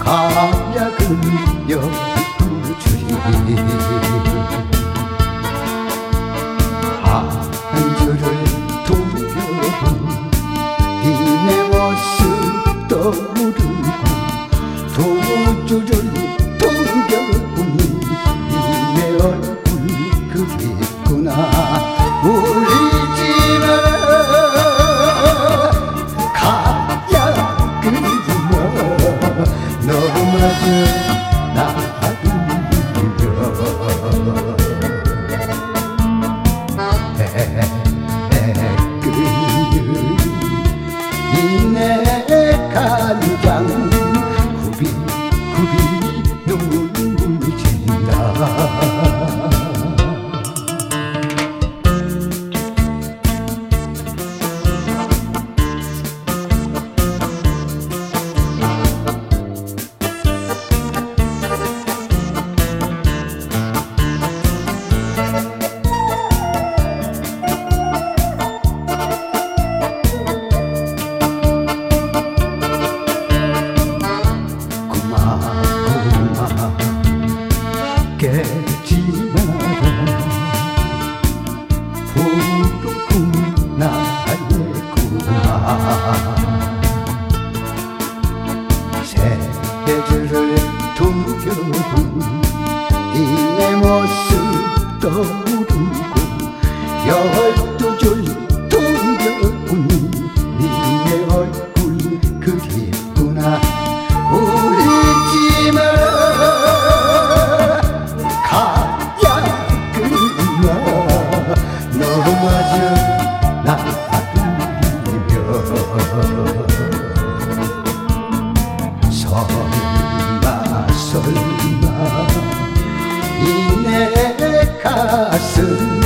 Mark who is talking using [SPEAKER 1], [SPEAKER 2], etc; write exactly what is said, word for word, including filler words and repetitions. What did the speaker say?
[SPEAKER 1] 하얗은 열두 줄이 한 줄을 동겨본 네내 모습 떠오르고 두 줄을 동겨보니 네내 얼굴 그립구나. 울리지 마라 가야그리워 너마저 이내 간장 굽이 굽이 눈물 묻힌다. 깨지 마라 푸르군 나의 꿈아. 세계를 동겨본 네내 모습 떠오르고 열두 줄 동겨보니 네내 얼굴 그립구나. 울리지 마라 가야그리워 너마저 놔두며 설마 설마 이 내 가슴